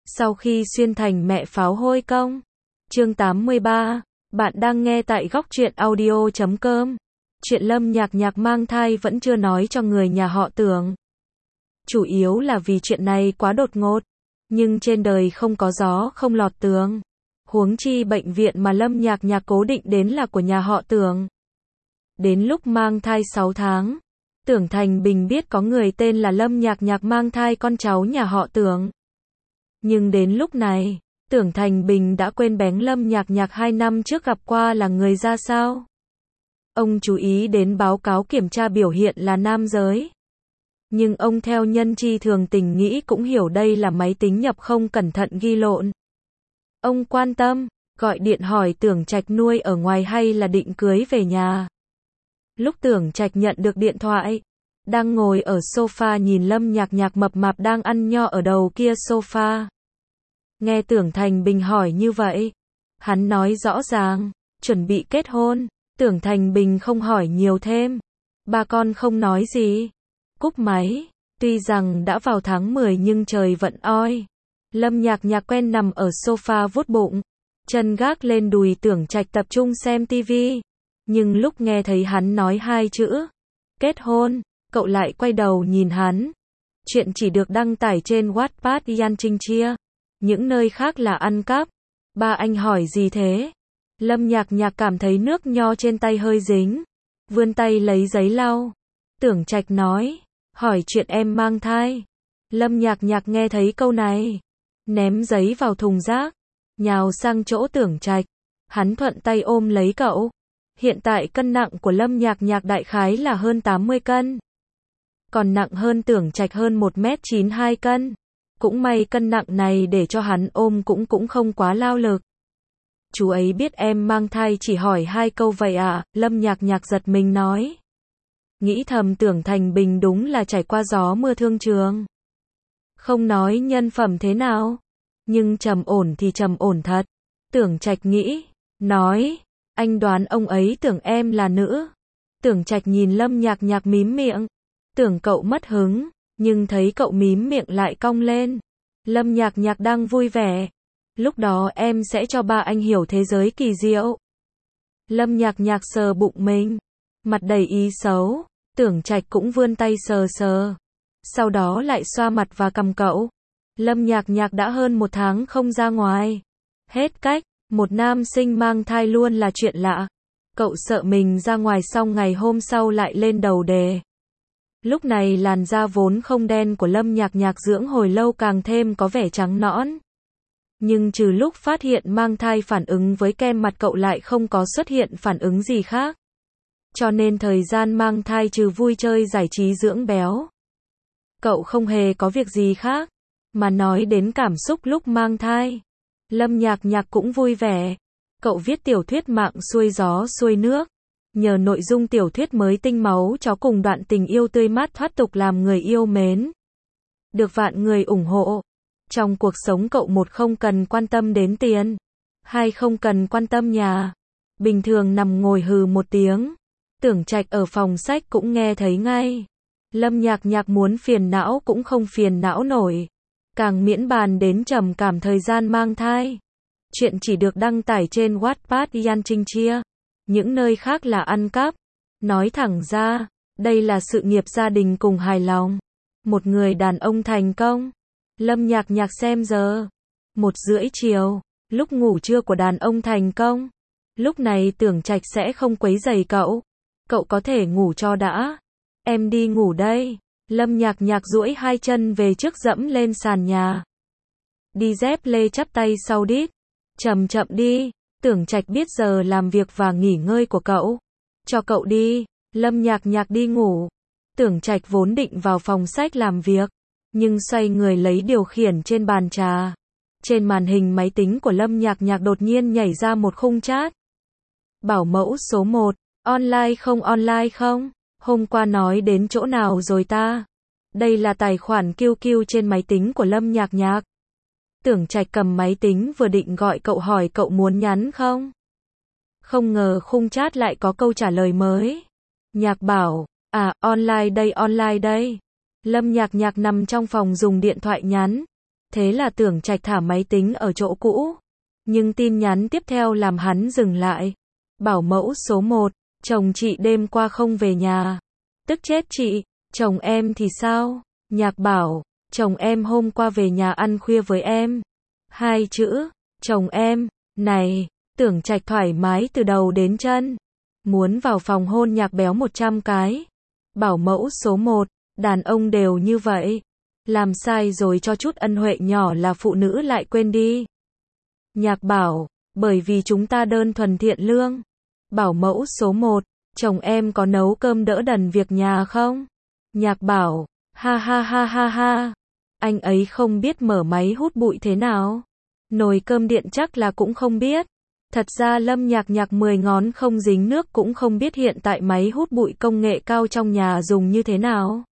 Sau khi xuyên thành mẹ pháo hôi công. Chương 83. Bạn đang nghe tại góc truyện audio.com. Chuyện Lâm Nhạc Nhạc mang thai vẫn chưa nói cho người nhà họ Tưởng. Chủ yếu là vì chuyện này quá đột ngột. Nhưng trên đời không có gió không lọt tường. Huống chi bệnh viện mà Lâm Nhạc Nhạc cố định đến là của nhà họ Tưởng. Đến lúc mang thai 6 tháng, Tưởng Thành Bình biết có người tên là Lâm Nhạc Nhạc mang thai con cháu nhà họ Tưởng. Nhưng đến lúc này, Tưởng Thành Bình đã quên bén Lâm Nhạc Nhạc 2 năm trước gặp qua là người ra sao. Ông chú ý đến báo cáo kiểm tra biểu hiện là nam giới. Nhưng ông theo nhân tri thường tình nghĩ cũng hiểu đây là máy tính nhập không cẩn thận ghi lộn. Ông quan tâm, gọi điện hỏi Tưởng Trạch nuôi ở ngoài hay là định cưới về nhà. Lúc Tưởng Trạch nhận được điện thoại, đang ngồi ở sofa nhìn Lâm Nhạc Nhạc mập mạp đang ăn nho ở đầu kia sofa. Nghe Tưởng Thành Bình hỏi như vậy, hắn nói rõ ràng, chuẩn bị kết hôn. Tưởng Thành Bình không hỏi nhiều thêm. Ba con không nói gì. Cúp máy. Tuy rằng đã vào tháng 10 nhưng trời vẫn oi. Lâm Nhạc Nhạc quen nằm ở sofa vuốt bụng, chân gác lên đùi Tưởng Trạch tập trung xem tivi. Nhưng lúc nghe thấy hắn nói 2 chữ kết hôn, cậu lại quay đầu nhìn hắn. Chuyện chỉ được đăng tải trên Wattpad Yan Trinh Chia. Những nơi khác là ăn cắp. Ba anh hỏi gì thế? Lâm Nhạc Nhạc cảm thấy nước nho trên tay hơi dính. Vươn tay lấy giấy lau. Tưởng Trạch nói, hỏi chuyện em mang thai. Lâm Nhạc Nhạc nghe thấy câu này, ném giấy vào thùng rác, nhào sang chỗ Tưởng Trạch. Hắn thuận tay ôm lấy cậu. Hiện tại cân nặng của Lâm Nhạc Nhạc đại khái là hơn 80 cân. Còn nặng hơn Tưởng Trạch hơn 1m92 cân. Cũng may cân nặng này để cho hắn ôm cũng không quá lao lực. Chú ấy biết em mang thai chỉ hỏi 2 câu vậy à? Lâm Nhạc Nhạc giật mình nói. Nghĩ thầm Tưởng Thành Bình đúng là trải qua gió mưa thương trường. Không nói nhân phẩm thế nào, nhưng trầm ổn thì trầm ổn thật. Tưởng Trạch nghĩ, nói, anh đoán ông ấy tưởng em là nữ. Tưởng Trạch nhìn Lâm Nhạc Nhạc mím miệng. Tưởng cậu mất hứng, nhưng thấy cậu mím miệng lại cong lên. Lâm Nhạc Nhạc đang vui vẻ. Lúc đó em sẽ cho ba anh hiểu thế giới kỳ diệu. Lâm Nhạc Nhạc sờ bụng mình, mặt đầy ý xấu. Tưởng Trạch cũng vươn tay sờ sờ. Sau đó lại xoa mặt và cằm cậu. Lâm Nhạc Nhạc đã hơn 1 tháng không ra ngoài. Hết cách, một nam sinh mang thai luôn là chuyện lạ. Cậu sợ mình ra ngoài xong ngày hôm sau lại lên đầu đề. Lúc này làn da vốn không đen của Lâm Nhạc Nhạc dưỡng hồi lâu càng thêm có vẻ trắng nõn. Nhưng trừ lúc phát hiện mang thai phản ứng với kem mặt cậu lại không có xuất hiện phản ứng gì khác. Cho nên thời gian mang thai trừ vui chơi giải trí dưỡng béo, cậu không hề có việc gì khác. Mà nói đến cảm xúc lúc mang thai, Lâm Nhạc Nhạc cũng vui vẻ. Cậu viết tiểu thuyết mạng xuôi gió xuôi nước. Nhờ nội dung tiểu thuyết mới tinh máu chó cùng đoạn tình yêu tươi mát thoát tục làm người yêu mến, được vạn người ủng hộ. Trong cuộc sống cậu một không cần quan tâm đến tiền, hai không cần quan tâm nhà. Bình thường nằm ngồi hừ một tiếng, Tưởng Trạch ở phòng sách cũng nghe thấy ngay. Lâm Nhạc Nhạc muốn phiền não cũng không phiền não nổi. Càng miễn bàn đến trầm cảm thời gian mang thai. Chuyện chỉ được đăng tải trên Wattpad Yan Trinh Chia. Những nơi khác là ăn cắp. Nói thẳng ra, đây là sự nghiệp gia đình cùng hài lòng. Một người đàn ông thành công. Lâm Nhạc Nhạc xem giờ. 1:30 chiều, lúc ngủ trưa của đàn ông thành công. Lúc này Tưởng Trạch sẽ không quấy rầy cậu. Cậu có thể ngủ cho đã. Em đi ngủ đây. Lâm Nhạc Nhạc duỗi 2 chân về trước dẫm lên sàn nhà. Đi dép lê chắp tay sau đít. Chậm chậm đi. Tưởng Trạch biết giờ làm việc và nghỉ ngơi của cậu. Cho cậu đi. Lâm Nhạc Nhạc đi ngủ. Tưởng Trạch vốn định vào phòng sách làm việc, nhưng xoay người lấy điều khiển trên bàn trà. Trên màn hình máy tính của Lâm Nhạc Nhạc đột nhiên nhảy ra một khung chat. Bảo mẫu số 1, online không? Hôm qua nói đến chỗ nào rồi ta? Đây là tài khoản QQ trên máy tính của Lâm Nhạc Nhạc. Tưởng Trạch cầm máy tính vừa định gọi cậu hỏi cậu muốn nhắn không? Không ngờ khung chat lại có câu trả lời mới. Nhạc bảo, online đây. Lâm Nhạc Nhạc nằm trong phòng dùng điện thoại nhắn. Thế là Tưởng Trạch thả máy tính ở chỗ cũ. Nhưng tin nhắn tiếp theo làm hắn dừng lại. Bảo mẫu số 1, chồng chị đêm qua không về nhà. Tức chết chị, chồng em thì sao? Nhạc Bảo, chồng em hôm qua về nhà ăn khuya với em. 2 chữ, chồng em, này, Tưởng Trạch thoải mái từ đầu đến chân. Muốn vào phòng hôn Nhạc Béo 100 cái. Bảo mẫu số 1, đàn ông đều như vậy. Làm sai rồi cho chút ân huệ nhỏ là phụ nữ lại quên đi. Nhạc Bảo, bởi vì chúng ta đơn thuần thiện lương. Bảo mẫu số 1, chồng em có nấu cơm đỡ đần việc nhà không? Nhạc Bảo, ha ha ha ha ha. Anh ấy không biết mở máy hút bụi thế nào. Nồi cơm điện chắc là cũng không biết. Thật ra Lâm Nhạc Nhạc 10 ngón không dính nước cũng không biết hiện tại máy hút bụi công nghệ cao trong nhà dùng như thế nào.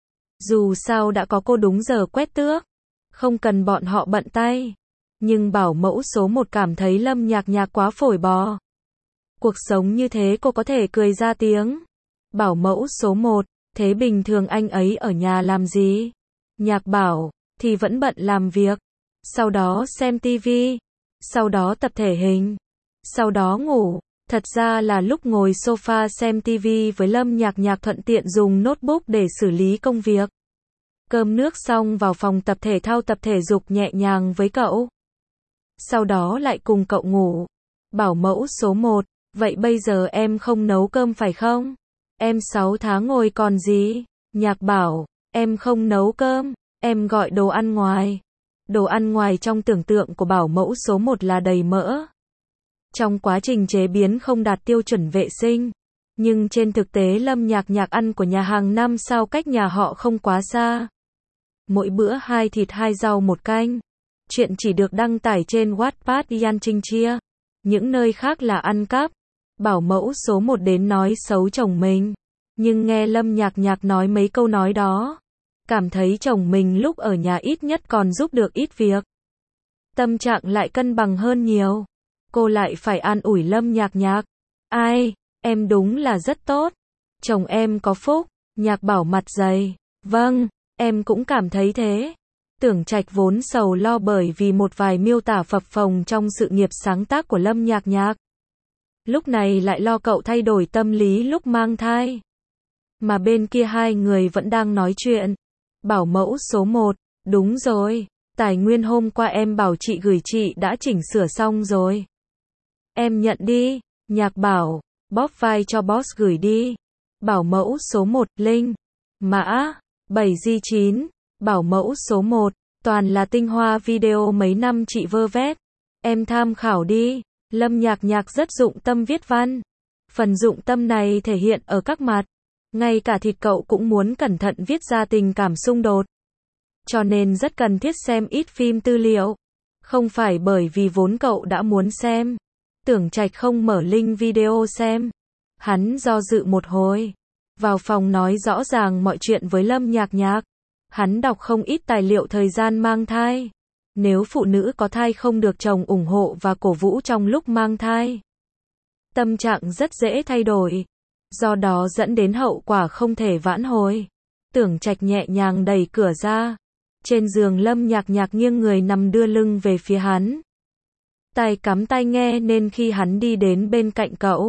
Dù sao đã có cô đúng giờ quét tước. Không cần bọn họ bận tay. Nhưng bảo mẫu số 1 cảm thấy Lâm Nhạc Nhạc quá phổi bò. Cuộc sống như thế cô có thể cười ra tiếng. Bảo mẫu số 1, thế bình thường anh ấy ở nhà làm gì? Nhạc Bảo, thì vẫn bận làm việc. Sau đó xem tivi. Sau đó tập thể hình. Sau đó ngủ. Thật ra là lúc ngồi sofa xem tivi với Lâm Nhạc Nhạc thuận tiện dùng notebook để xử lý công việc. Cơm nước xong vào phòng tập thể thao tập thể dục nhẹ nhàng với cậu. Sau đó lại cùng cậu ngủ. Bảo mẫu số 1, vậy bây giờ em không nấu cơm phải không? Em 6 tháng ngồi còn gì? Nhạc Bảo, em không nấu cơm, em gọi đồ ăn ngoài. Đồ ăn ngoài trong tưởng tượng của bảo mẫu số 1 là đầy mỡ. Trong quá trình chế biến không đạt tiêu chuẩn vệ sinh. Nhưng trên thực tế Lâm Nhạc Nhạc ăn của nhà hàng 5 sao cách nhà họ không quá xa. Mỗi bữa 2 thịt 2 rau 1 canh. Chuyện chỉ được đăng tải trên Wattpad Yan Trinh Chia. Những nơi khác là ăn cắp. Bảo mẫu số 1 đến nói xấu chồng mình. Nhưng nghe Lâm Nhạc Nhạc nói mấy câu nói đó. Cảm thấy chồng mình lúc ở nhà ít nhất còn giúp được ít việc. Tâm trạng lại cân bằng hơn nhiều. Cô lại phải an ủi Lâm Nhạc Nhạc. Ai, em đúng là rất tốt. Chồng em có phúc. Nhạc Bảo mặt dày. Vâng, em cũng cảm thấy thế. Tưởng Trạch vốn sầu lo bởi vì một vài miêu tả phập phồng trong sự nghiệp sáng tác của Lâm Nhạc Nhạc. Lúc này lại lo cậu thay đổi tâm lý lúc mang thai. Mà bên kia hai người vẫn đang nói chuyện. Bảo mẫu số 1, đúng rồi, tài nguyên hôm qua em bảo chị gửi chị đã chỉnh sửa xong rồi. Em nhận đi. Nhạc Bảo, bóp vai cho boss gửi đi. Bảo mẫu số 1, Linh. Mã, 7G9. Bảo mẫu số 1, toàn là tinh hoa video mấy năm chị vơ vét. Em tham khảo đi. Lâm Nhạc Nhạc rất dụng tâm viết văn. Phần dụng tâm này thể hiện ở các mặt. Ngay cả thịt cậu cũng muốn cẩn thận viết ra tình cảm xung đột. Cho nên rất cần thiết xem ít phim tư liệu. Không phải bởi vì vốn cậu đã muốn xem. Tưởng Trạch không mở link video xem. Hắn do dự một hồi. Vào phòng nói rõ ràng mọi chuyện với Lâm Nhạc Nhạc. Hắn đọc không ít tài liệu thời gian mang thai. Nếu phụ nữ có thai không được chồng ủng hộ và cổ vũ trong lúc mang thai. Tâm trạng rất dễ thay đổi. Do đó dẫn đến hậu quả không thể vãn hồi. Tưởng Trạch nhẹ nhàng đẩy cửa ra. Trên giường Lâm Nhạc Nhạc nghiêng người nằm đưa lưng về phía hắn. Tai cắm tai nghe nên khi hắn đi đến bên cạnh cậu.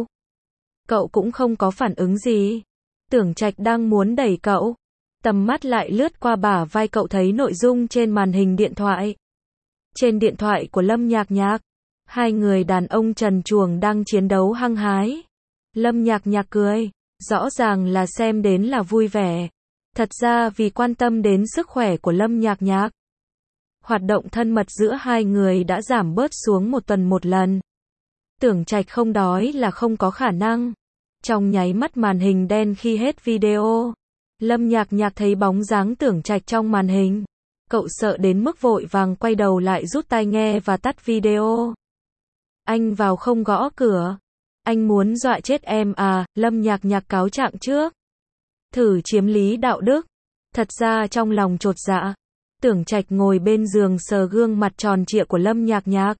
Cậu cũng không có phản ứng gì. Tưởng Trạch đang muốn đẩy cậu. Tầm mắt lại lướt qua bả vai cậu thấy nội dung trên màn hình điện thoại. Trên điện thoại của Lâm Nhạc Nhạc. Hai người đàn ông trần truồng đang chiến đấu hăng hái. Lâm Nhạc Nhạc cười. Rõ ràng là xem đến là vui vẻ. Thật ra vì quan tâm đến sức khỏe của Lâm Nhạc Nhạc. Hoạt động thân mật giữa hai người đã giảm bớt xuống 1 tuần 1 lần. Tưởng Trạch không đói là không có khả năng. Trong nháy mắt màn hình đen khi hết video. Lâm Nhạc Nhạc thấy bóng dáng Tưởng Trạch trong màn hình. Cậu sợ đến mức vội vàng quay đầu lại rút tai nghe và tắt video. Anh vào không gõ cửa. Anh muốn dọa chết em à, Lâm Nhạc Nhạc cáo trạng trước. Thử chiếm lý đạo đức. Thật ra trong lòng chột dạ. Tưởng Trạch ngồi bên giường sờ gương mặt tròn trịa của Lâm Nhạc Nhạc.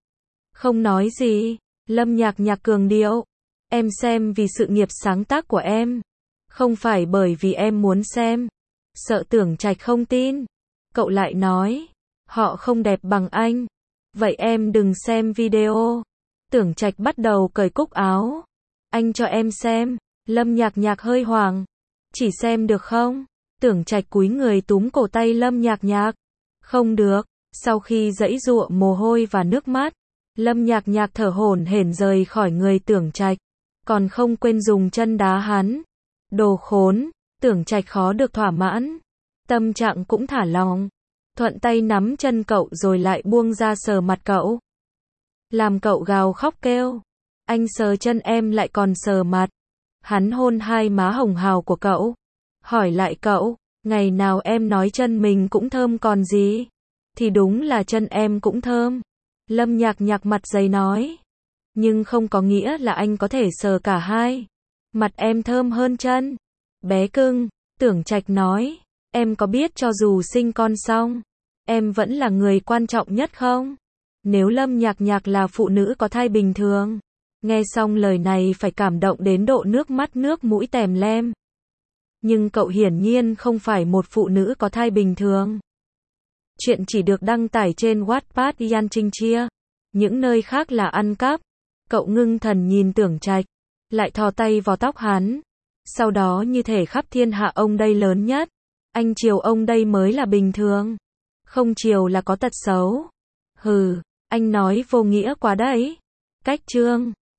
Không nói gì. Lâm Nhạc Nhạc cường điệu. Em xem vì sự nghiệp sáng tác của em. Không phải bởi vì em muốn xem. Sợ Tưởng Trạch không tin. Cậu lại nói. Họ không đẹp bằng anh. Vậy em đừng xem video. Tưởng Trạch bắt đầu cởi cúc áo. Anh cho em xem. Lâm Nhạc Nhạc hơi hoảng. Chỉ xem được không? Tưởng Trạch cúi người túm cổ tay Lâm Nhạc Nhạc. Không được. Sau khi giãy giụa mồ hôi và nước mắt, Lâm Nhạc Nhạc thở hổn hển rời khỏi người Tưởng Trạch, còn không quên dùng chân đá hắn. Đồ khốn, Tưởng Trạch khó được thỏa mãn, tâm trạng cũng thả lỏng, thuận tay nắm chân cậu rồi lại buông ra sờ mặt cậu. Làm cậu gào khóc kêu, anh sờ chân em lại còn sờ mặt. Hắn hôn hai má hồng hào của cậu, hỏi lại cậu, ngày nào em nói chân mình cũng thơm còn gì? Thì đúng là chân em cũng thơm. Lâm Nhạc Nhạc mặt dày nói. Nhưng không có nghĩa là anh có thể sờ cả hai. Mặt em thơm hơn chân. Bé cưng, Tưởng Trạch nói. Em có biết cho dù sinh con xong, em vẫn là người quan trọng nhất không? Nếu Lâm Nhạc Nhạc là phụ nữ có thai bình thường, nghe xong lời này phải cảm động đến độ nước mắt nước mũi tèm lem. Nhưng cậu hiển nhiên không phải một phụ nữ có thai bình thường. Chuyện chỉ được đăng tải trên Wattpad Yan Trinh Chia. Những nơi khác là ăn cắp. Cậu ngưng thần nhìn Tưởng Trạch, lại thò tay vào tóc hắn. Sau đó như thể khắp thiên hạ ông đây lớn nhất. Anh chiều ông đây mới là bình thường. Không chiều là có tật xấu. Hừ, anh nói vô nghĩa quá đấy. Cách chương